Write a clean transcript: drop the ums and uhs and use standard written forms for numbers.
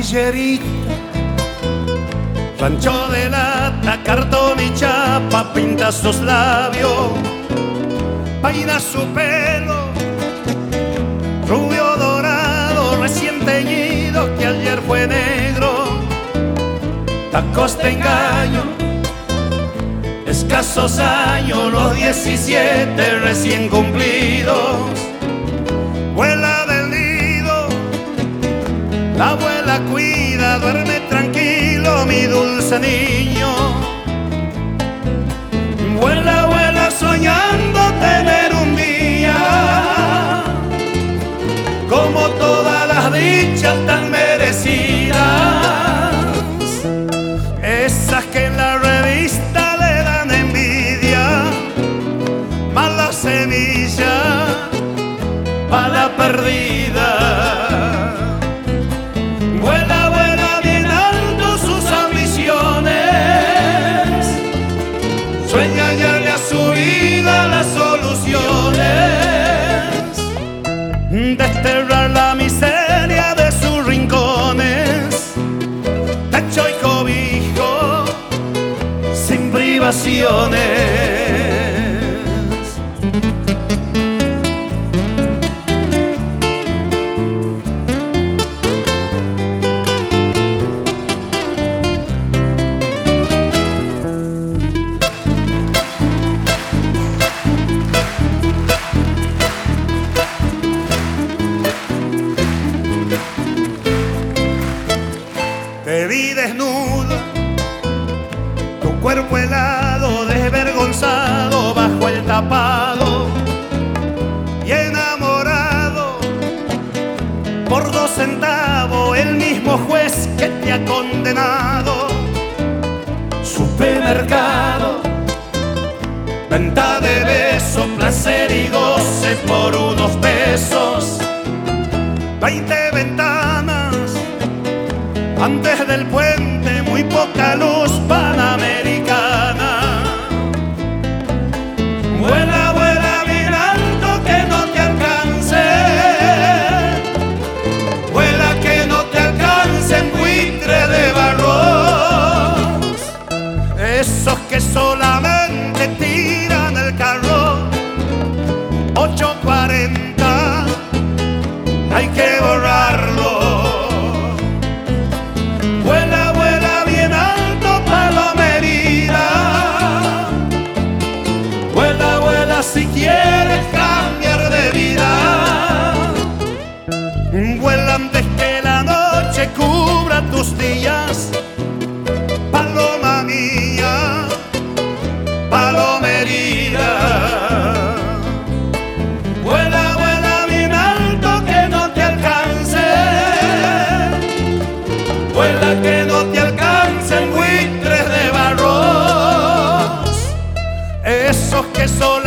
Villerita, rancho de lata, cartón y chapa, pinta sus labios, peina su pelo, rubio dorado, recién teñido, que ayer fue negro, tacos de engaño, escasos años, los 17 recién cumplidos, vuela del nido, la abuela cuida, duerme tranquilo mi dulce niño. Vuela, vuela soñando tener un día como todas las dichas tan merecidas, esas que en la revista le dan envidia, mala semilla, bala perdida. Vuela, vuela bien alto sus ambiciones, sueña hallarle a su vida las soluciones, desterrar la miseria de sus rincones, techo y cobijo sin privaciones. Te vi desnuda, tu cuerpo helado, desvergonzado bajo el tapado y enamorado por 2 centavos, el mismo juez que te ha condenado. Supermercado, venta de besos, placer y goce por unos pesos, 20 ventanas antes del puente, muy poca luz panamericana. Vuela, vuela bien alto que no te alcance, vuela que no te alcancen buitre de barros, esos que solamente tiran el carro. 840, hay que borrarlo. Vuela, vuela bien alto Palomerita, vuela, vuela si quieres cambiar de vida, vuela antes que la noche cubra tus días, paloma mía, Palomerita. Vuela, vuela bien alto que no te alcance, vuela que no te alcancen buitres de barros, esos que son